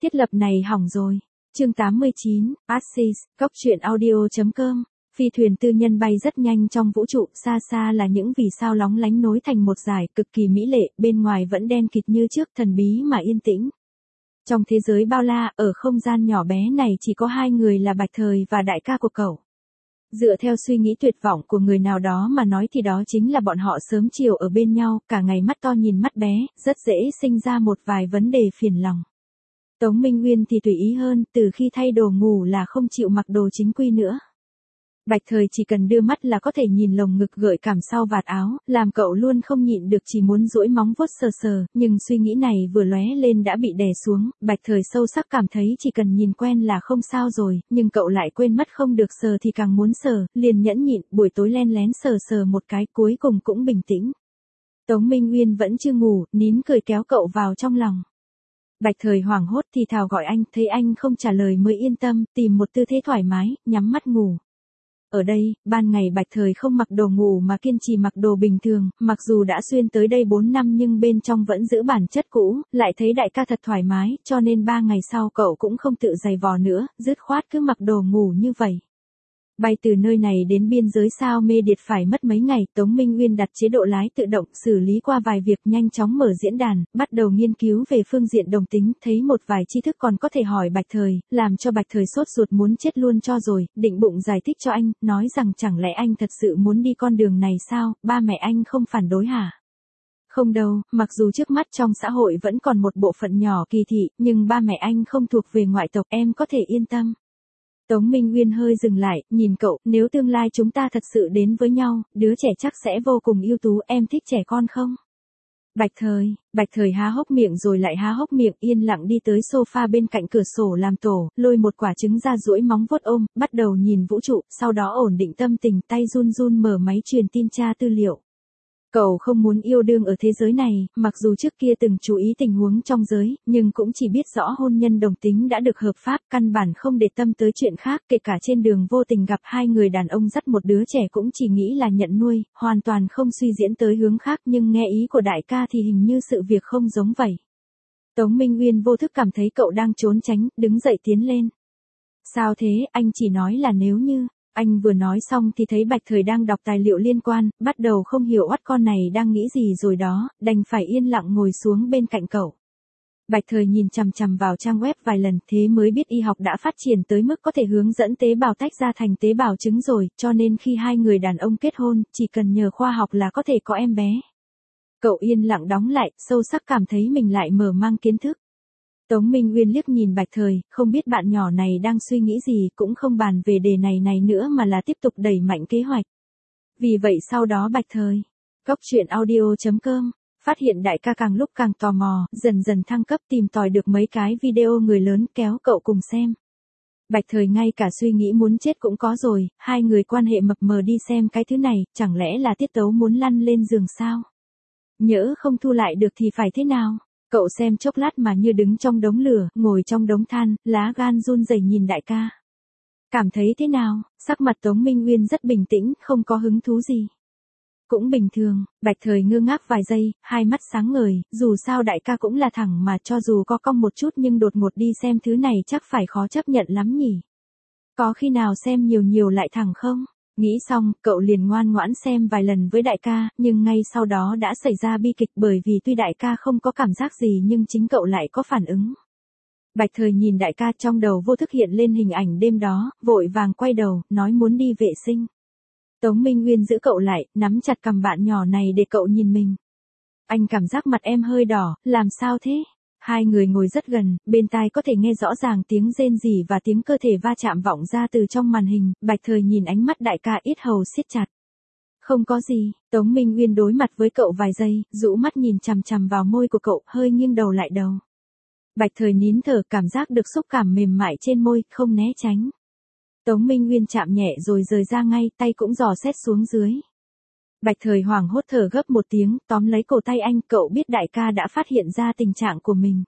Thiết lập này hỏng rồi. Chương 89, Axis, Cóc truyện audio.com. Phi thuyền tư nhân bay rất nhanh trong vũ trụ, xa xa là những vì sao lóng lánh nối thành một dải, cực kỳ mỹ lệ, bên ngoài vẫn đen kịt như trước, thần bí mà yên tĩnh. Trong thế giới bao la, ở không gian nhỏ bé này chỉ có hai người là Bạch Thời và đại ca của cậu. Dựa theo suy nghĩ tuyệt vọng của người nào đó mà nói thì đó chính là bọn họ sớm chiều ở bên nhau, cả ngày mắt to nhìn mắt bé, rất dễ sinh ra một vài vấn đề phiền lòng. Tống Minh Nguyên thì tùy ý hơn, từ khi thay đồ ngủ là không chịu mặc đồ chính quy nữa. Bạch Thời chỉ cần đưa mắt là có thể nhìn lồng ngực gợi cảm sau vạt áo, làm cậu luôn không nhịn được chỉ muốn duỗi móng vuốt sờ sờ, nhưng suy nghĩ này vừa lóe lên đã bị đè xuống, Bạch Thời sâu sắc cảm thấy chỉ cần nhìn quen là không sao rồi, nhưng cậu lại quên mất không được sờ thì càng muốn sờ, liền nhẫn nhịn, buổi tối len lén sờ sờ một cái cuối cùng cũng bình tĩnh. Tống Minh Nguyên vẫn chưa ngủ, nín cười kéo cậu vào trong lòng. Bạch Thời hoảng hốt thì thào gọi anh, thấy anh không trả lời mới yên tâm, tìm một tư thế thoải mái, nhắm mắt ngủ. Ở đây, ban ngày Bạch Thời không mặc đồ ngủ mà kiên trì mặc đồ bình thường, mặc dù đã xuyên tới đây 4 năm nhưng bên trong vẫn giữ bản chất cũ, lại thấy đại ca thật thoải mái, cho nên 3 ngày sau cậu cũng không tự giày vò nữa, dứt khoát cứ mặc đồ ngủ như vậy. Bay từ nơi này đến biên giới sao Mê Điệt phải mất mấy ngày, Tống Minh Nguyên đặt chế độ lái tự động, xử lý qua vài việc, nhanh chóng mở diễn đàn, bắt đầu nghiên cứu về phương diện đồng tính, thấy một vài tri thức còn có thể hỏi Bạch Thời, làm cho Bạch Thời sốt ruột muốn chết luôn cho rồi, định bụng giải thích cho anh, nói rằng chẳng lẽ anh thật sự muốn đi con đường này sao, ba mẹ anh không phản đối hả? Không đâu, mặc dù trước mắt trong xã hội vẫn còn một bộ phận nhỏ kỳ thị, nhưng ba mẹ anh không thuộc về ngoại tộc, em có thể yên tâm. Tống Minh Nguyên hơi dừng lại, nhìn cậu, nếu tương lai chúng ta thật sự đến với nhau, đứa trẻ chắc sẽ vô cùng ưu tú, em thích trẻ con không? Bạch Thời há hốc miệng rồi lại há hốc miệng, yên lặng đi tới sofa bên cạnh cửa sổ làm tổ, lôi một quả trứng ra duỗi móng vuốt ôm, bắt đầu nhìn vũ trụ, sau đó ổn định tâm tình, tay run run mở máy truyền tin tra tư liệu. Cậu không muốn yêu đương ở thế giới này, mặc dù trước kia từng chú ý tình huống trong giới, nhưng cũng chỉ biết rõ hôn nhân đồng tính đã được hợp pháp, căn bản không để tâm tới chuyện khác, kể cả trên đường vô tình gặp hai người đàn ông dắt một đứa trẻ cũng chỉ nghĩ là nhận nuôi, hoàn toàn không suy diễn tới hướng khác, nhưng nghe ý của đại ca thì hình như sự việc không giống vậy. Tống Minh Nguyên vô thức cảm thấy cậu đang trốn tránh, đứng dậy tiến lên. Sao thế, anh chỉ nói là nếu như... Anh vừa nói xong thì thấy Bạch Thời đang đọc tài liệu liên quan, bắt đầu không hiểu oắt con này đang nghĩ gì rồi đó, đành phải yên lặng ngồi xuống bên cạnh cậu. Bạch Thời nhìn chằm chằm vào trang web vài lần, thế mới biết y học đã phát triển tới mức có thể hướng dẫn tế bào tách ra thành tế bào trứng rồi, cho nên khi hai người đàn ông kết hôn, chỉ cần nhờ khoa học là có thể có em bé. Cậu yên lặng đóng lại, sâu sắc cảm thấy mình lại mở mang kiến thức. Tống Minh Nguyên liếc nhìn Bạch Thời, không biết bạn nhỏ này đang suy nghĩ gì, cũng không bàn về đề này nữa mà là tiếp tục đẩy mạnh kế hoạch. Vì vậy sau đó Bạch Thời, Cóc truyện audio.com, phát hiện đại ca càng lúc càng tò mò, dần dần thăng cấp tìm tòi được mấy cái video người lớn kéo cậu cùng xem. Bạch Thời ngay cả suy nghĩ muốn chết cũng có rồi, hai người quan hệ mập mờ đi xem cái thứ này, chẳng lẽ là tiết tấu muốn lăn lên giường sao? Nhỡ không thu lại được thì phải thế nào? Cậu xem chốc lát mà như đứng trong đống lửa, ngồi trong đống than, lá gan run rẩy nhìn đại ca. Cảm thấy thế nào? Sắc mặt Tống Minh Nguyên rất bình tĩnh, không có hứng thú gì. Cũng bình thường, Bạch Thời ngơ ngác vài giây, hai mắt sáng ngời, dù sao đại ca cũng là thẳng mà cho dù có cong một chút nhưng đột ngột đi xem thứ này chắc phải khó chấp nhận lắm nhỉ. Có khi nào xem nhiều lại thẳng không? Nghĩ xong, cậu liền ngoan ngoãn xem vài lần với đại ca, nhưng ngay sau đó đã xảy ra bi kịch bởi vì tuy đại ca không có cảm giác gì nhưng chính cậu lại có phản ứng. Bạch Thời nhìn đại ca trong đầu vô thức hiện lên hình ảnh đêm đó, vội vàng quay đầu, nói muốn đi vệ sinh. Tống Minh Nguyên giữ cậu lại, nắm chặt cằm bạn nhỏ này để cậu nhìn mình. Anh cảm giác mặt em hơi đỏ, làm sao thế? Hai người ngồi rất gần, bên tai có thể nghe rõ ràng tiếng rên rỉ và tiếng cơ thể va chạm vọng ra từ trong màn hình, Bạch Thời nhìn ánh mắt đại ca yết hầu siết chặt. Không có gì, Tống Minh Nguyên đối mặt với cậu vài giây, rũ mắt nhìn chằm chằm vào môi của cậu, hơi nghiêng đầu lại đầu. Bạch Thời nín thở, cảm giác được xúc cảm mềm mại trên môi, không né tránh. Tống Minh Nguyên chạm nhẹ rồi rời ra ngay, tay cũng dò xét xuống dưới. Bạch Thời hoảng hốt thở gấp một tiếng, tóm lấy cổ tay anh, cậu biết đại ca đã phát hiện ra tình trạng của mình.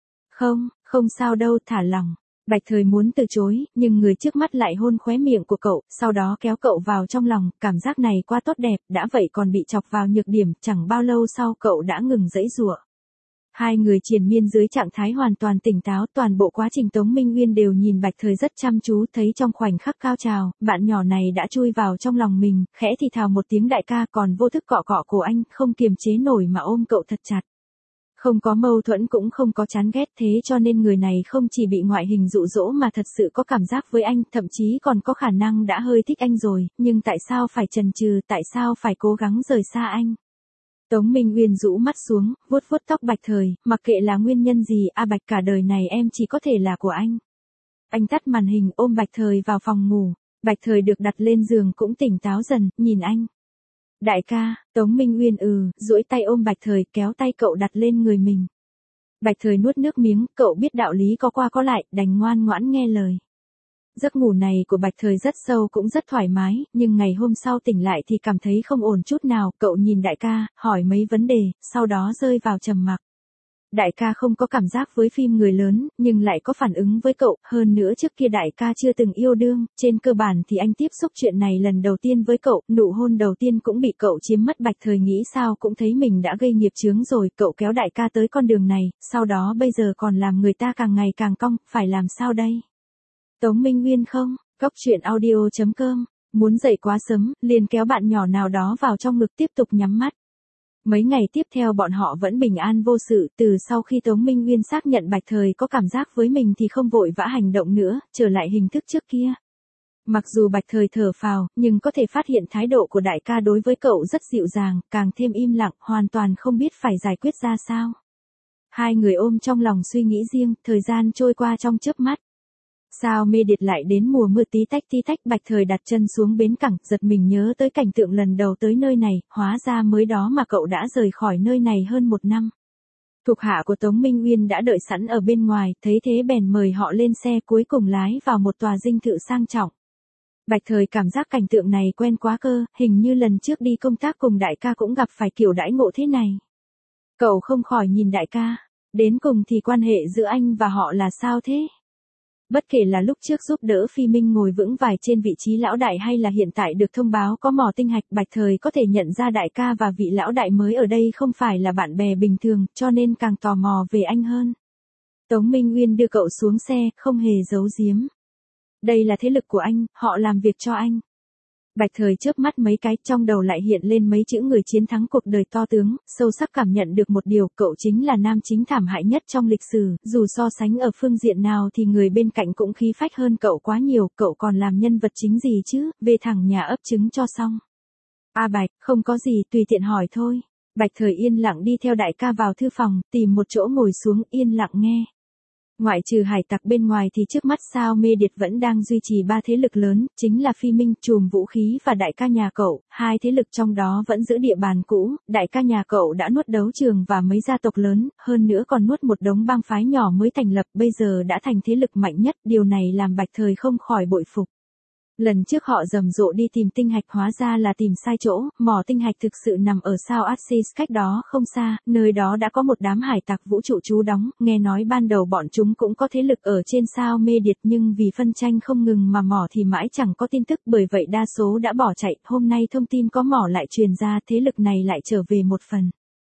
Không sao đâu, thả lòng. Bạch Thời muốn từ chối, nhưng người trước mắt lại hôn khóe miệng của cậu, sau đó kéo cậu vào trong lòng, cảm giác này quá tốt đẹp, đã vậy còn bị chọc vào nhược điểm, chẳng bao lâu sau cậu đã ngừng giãy giụa. Hai người triền miên dưới trạng thái hoàn toàn tỉnh táo, toàn bộ quá trình Tống Minh Nguyên đều nhìn Bạch Thời rất chăm chú, thấy trong khoảnh khắc cao trào, bạn nhỏ này đã chui vào trong lòng mình, khẽ thì thào một tiếng đại ca, còn vô thức cọ cọ cổ anh, không kiềm chế nổi mà ôm cậu thật chặt. Không có mâu thuẫn cũng không có chán ghét, thế cho nên người này không chỉ bị ngoại hình dụ dỗ mà thật sự có cảm giác với anh, thậm chí còn có khả năng đã hơi thích anh rồi, nhưng tại sao phải chần chừ, tại sao phải cố gắng rời xa anh? Tống Minh Nguyên rũ mắt xuống, vuốt vuốt tóc Bạch Thời, mặc kệ là nguyên nhân gì, Bạch, cả đời này em chỉ có thể là của anh. Anh tắt màn hình, ôm Bạch Thời vào phòng ngủ. Bạch Thời được đặt lên giường cũng tỉnh táo dần, nhìn anh. Đại ca, Tống Minh Nguyên duỗi tay ôm Bạch Thời, kéo tay cậu đặt lên người mình. Bạch Thời nuốt nước miếng, cậu biết đạo lý có qua có lại, đành ngoan ngoãn nghe lời. Giấc ngủ này của Bạch Thời rất sâu cũng rất thoải mái, nhưng ngày hôm sau tỉnh lại thì cảm thấy không ổn chút nào, cậu nhìn đại ca, hỏi mấy vấn đề, sau đó rơi vào trầm mặc. Đại ca không có cảm giác với phim người lớn, nhưng lại có phản ứng với cậu, hơn nữa trước kia đại ca chưa từng yêu đương, trên cơ bản thì anh tiếp xúc chuyện này lần đầu tiên với cậu, nụ hôn đầu tiên cũng bị cậu chiếm mất. Bạch Thời nghĩ sao cũng thấy mình đã gây nghiệp chướng rồi, cậu kéo đại ca tới con đường này, sau đó bây giờ còn làm người ta càng ngày càng cong, phải làm sao đây? Tống Minh Nguyên không, Cóc Truyện Audio.com, muốn dậy quá sớm, liền kéo bạn nhỏ nào đó vào trong ngực tiếp tục nhắm mắt. Mấy ngày tiếp theo bọn họ vẫn bình an vô sự, từ sau khi Tống Minh Nguyên xác nhận Bạch Thời có cảm giác với mình thì không vội vã hành động nữa, trở lại hình thức trước kia. Mặc dù Bạch Thời thở phào, nhưng có thể phát hiện thái độ của đại ca đối với cậu rất dịu dàng, càng thêm im lặng, hoàn toàn không biết phải giải quyết ra sao. Hai người ôm trong lòng suy nghĩ riêng, thời gian trôi qua trong chớp mắt. Sao mê điệt lại đến mùa mưa tí tách, Bạch Thời đặt chân xuống bến cảng, giật mình nhớ tới cảnh tượng lần đầu tới nơi này, hóa ra mới đó mà cậu đã rời khỏi nơi này hơn 1 năm. Thuộc hạ của Tống Minh Nguyên đã đợi sẵn ở bên ngoài, thấy thế bèn mời họ lên xe, cuối cùng lái vào một tòa dinh thự sang trọng. Bạch Thời cảm giác cảnh tượng này quen quá cơ, hình như lần trước đi công tác cùng đại ca cũng gặp phải kiểu đãi ngộ thế này. Cậu không khỏi nhìn đại ca, đến cùng thì quan hệ giữa anh và họ là sao thế? Bất kể là lúc trước giúp đỡ Phi Minh ngồi vững vài trên vị trí lão đại hay là hiện tại được thông báo có mỏ tinh hạch, Bạch Thời có thể nhận ra đại ca và vị lão đại mới ở đây không phải là bạn bè bình thường, cho nên càng tò mò về anh hơn. Tống Minh Nguyên đưa cậu xuống xe, không hề giấu giếm. Đây là thế lực của anh, họ làm việc cho anh. Bạch Thời chớp mắt mấy cái, trong đầu lại hiện lên mấy chữ người chiến thắng cuộc đời to tướng, sâu sắc cảm nhận được một điều, cậu chính là nam chính thảm hại nhất trong lịch sử, dù so sánh ở phương diện nào thì người bên cạnh cũng khí phách hơn cậu quá nhiều, cậu còn làm nhân vật chính gì chứ, về thẳng nhà ấp trứng cho xong. Bạch, không có gì, tùy tiện hỏi thôi. Bạch Thời yên lặng đi theo đại ca vào thư phòng, tìm một chỗ ngồi xuống, yên lặng nghe. Ngoại trừ hải tặc bên ngoài thì trước mắt Sao Mê Điệt vẫn đang duy trì 3 thế lực lớn, chính là Phi Minh, Trùm Vũ Khí và đại ca nhà cậu, 2 thế lực trong đó vẫn giữ địa bàn cũ, đại ca nhà cậu đã nuốt đấu trường và mấy gia tộc lớn, hơn nữa còn nuốt một đống bang phái nhỏ mới thành lập, bây giờ đã thành thế lực mạnh nhất, điều này làm Bạch Thời không khỏi bội phục. Lần trước họ rầm rộ đi tìm tinh hạch hóa ra là tìm sai chỗ, mỏ tinh hạch thực sự nằm ở sao Axis cách đó không xa, nơi đó đã có một đám hải tặc vũ trụ trú đóng, nghe nói ban đầu bọn chúng cũng có thế lực ở trên sao Mê Điệt nhưng vì phân tranh không ngừng mà mỏ thì mãi chẳng có tin tức, bởi vậy đa số đã bỏ chạy, hôm nay thông tin có mỏ lại truyền ra, thế lực này lại trở về một phần.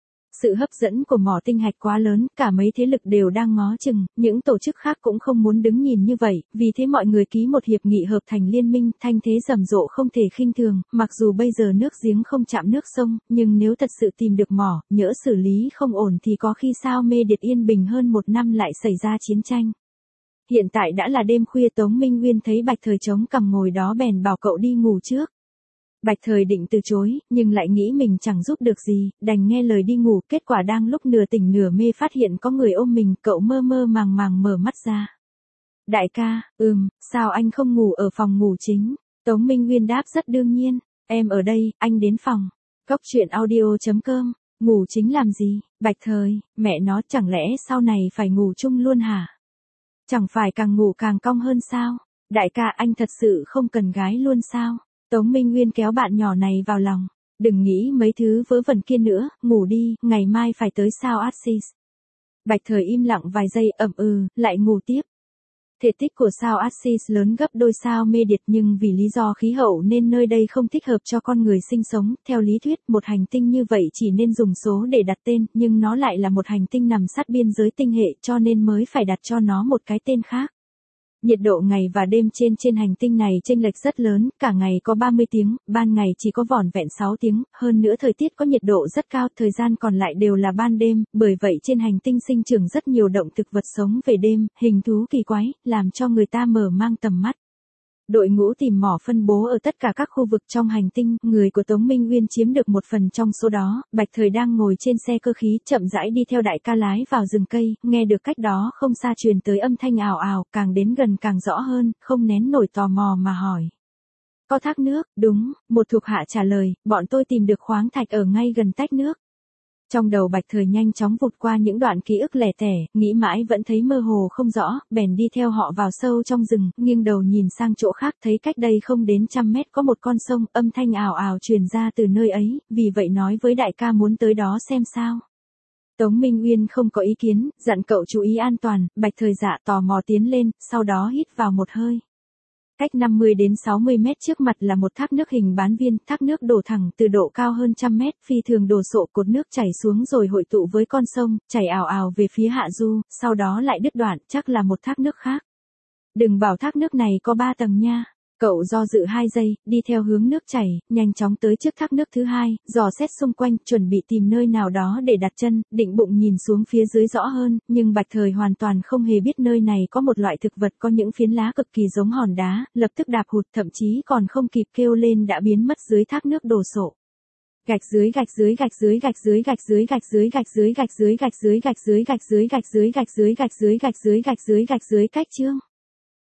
Sự hấp dẫn của mỏ tinh hạch quá lớn, cả mấy thế lực đều đang ngó chừng, những tổ chức khác cũng không muốn đứng nhìn như vậy, vì thế mọi người ký một hiệp nghị hợp thành liên minh, thanh thế rầm rộ không thể khinh thường, mặc dù bây giờ nước giếng không chạm nước sông, nhưng nếu thật sự tìm được mỏ, nhỡ xử lý không ổn thì có khi Sao Mê Điệt yên bình hơn 1 năm lại xảy ra chiến tranh. Hiện tại đã là đêm khuya, Tống Minh Nguyên thấy Bạch Thời chống cằm ngồi đó bèn bảo cậu đi ngủ trước. Bạch Thời định từ chối, nhưng lại nghĩ mình chẳng giúp được gì, đành nghe lời đi ngủ, kết quả đang lúc nửa tỉnh nửa mê phát hiện có người ôm mình, cậu mơ mơ màng màng mở mắt ra. Đại ca, sao anh không ngủ ở phòng ngủ chính? Tống Minh Nguyên đáp rất đương nhiên, em ở đây, anh đến phòng. Cóc Truyện Audio.com, ngủ chính làm gì? Bạch Thời, mẹ nó, chẳng lẽ sau này phải ngủ chung luôn hả? Chẳng phải càng ngủ càng cong hơn sao? Đại ca, anh thật sự không cần gái luôn sao? Tống Minh Nguyên kéo bạn nhỏ này vào lòng. Đừng nghĩ mấy thứ vớ vẩn kia nữa, ngủ đi, ngày mai phải tới sao Axis. Bạch Thời im lặng vài giây, lại ngủ tiếp. Thể tích của sao Axis lớn gấp đôi sao Mê Điệt nhưng vì lý do khí hậu nên nơi đây không thích hợp cho con người sinh sống. Theo lý thuyết, một hành tinh như vậy chỉ nên dùng số để đặt tên, nhưng nó lại là một hành tinh nằm sát biên giới tinh hệ cho nên mới phải đặt cho nó một cái tên khác. Nhiệt độ ngày và đêm trên hành tinh này chênh lệch rất lớn, cả ngày có 30 tiếng, ban ngày chỉ có vỏn vẹn 6 tiếng, hơn nữa thời tiết có nhiệt độ rất cao, thời gian còn lại đều là ban đêm, bởi vậy trên hành tinh sinh trưởng rất nhiều động thực vật sống về đêm, hình thú kỳ quái, làm cho người ta mở mang tầm mắt. Đội ngũ tìm mỏ phân bố ở tất cả các khu vực trong hành tinh, người của Tống Minh Uyên chiếm được một phần trong số đó. Bạch Thời đang ngồi trên xe cơ khí, chậm rãi đi theo đại ca lái vào rừng cây, nghe được cách đó không xa truyền tới âm thanh ào ào, càng đến gần càng rõ hơn, không nén nổi tò mò mà hỏi. Có thác nước, đúng, một thuộc hạ trả lời, bọn tôi tìm được khoáng thạch ở ngay gần tách nước. Trong đầu Bạch Thời nhanh chóng vụt qua những đoạn ký ức lẻ tẻ, nghĩ mãi vẫn thấy mơ hồ không rõ, bèn đi theo họ vào sâu trong rừng, nghiêng đầu nhìn sang chỗ khác thấy cách đây không đến 100 mét có một con sông, âm thanh ào ào truyền ra từ nơi ấy, vì vậy nói với đại ca muốn tới đó xem sao. Tống Minh Uyên không có ý kiến, dặn cậu chú ý an toàn, Bạch Thời dạ tò mò tiến lên, sau đó hít vào một hơi. Cách 50 đến 60 mét trước mặt là một thác nước hình bán viên, thác nước đổ thẳng từ độ cao hơn 100 mét, phi thường đổ sộ, cột nước chảy xuống rồi hội tụ với con sông, chảy ào ào về phía hạ du, sau đó lại đứt đoạn, chắc là một thác nước khác. Đừng bảo thác nước này có 3 tầng nha. Cậu do dự 2 giây, đi theo hướng nước chảy, nhanh chóng tới trước thác nước thứ hai, dò xét xung quanh, chuẩn bị tìm nơi nào đó để đặt chân, định bụng nhìn xuống phía dưới rõ hơn, nhưng Bạch Thời hoàn toàn không hề biết nơi này có một loại thực vật có những phiến lá cực kỳ giống hòn đá, lập tức đạp hụt, thậm chí còn không kịp kêu lên đã biến mất dưới thác nước đổ sộ. Gạch dưới gạch dưới gạch dưới gạch dưới gạch dưới gạch dưới gạch dưới gạch dưới gạch dưới gạch dưới gạch dưới gạch dưới gạch dưới gạch dưới gạch dưới gạch dưới gạch dưới cách chương.